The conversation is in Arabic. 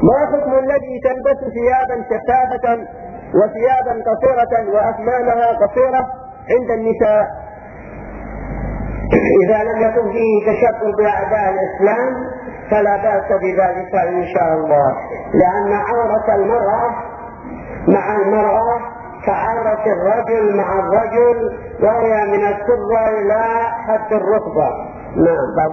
ما حكم الذي تلبس ثيابا شفافة وثيابا قصيرة وأكمامها قصيرة عند النساء؟ إذا لم يكن فيه تشبه بأعداء الإسلام فلا بأس بذلك إن شاء الله، لأن عورة المرأة مع المرأة كعورة الرجل مع الرجل، وهي من السرة إلى حد الركبة. نعم.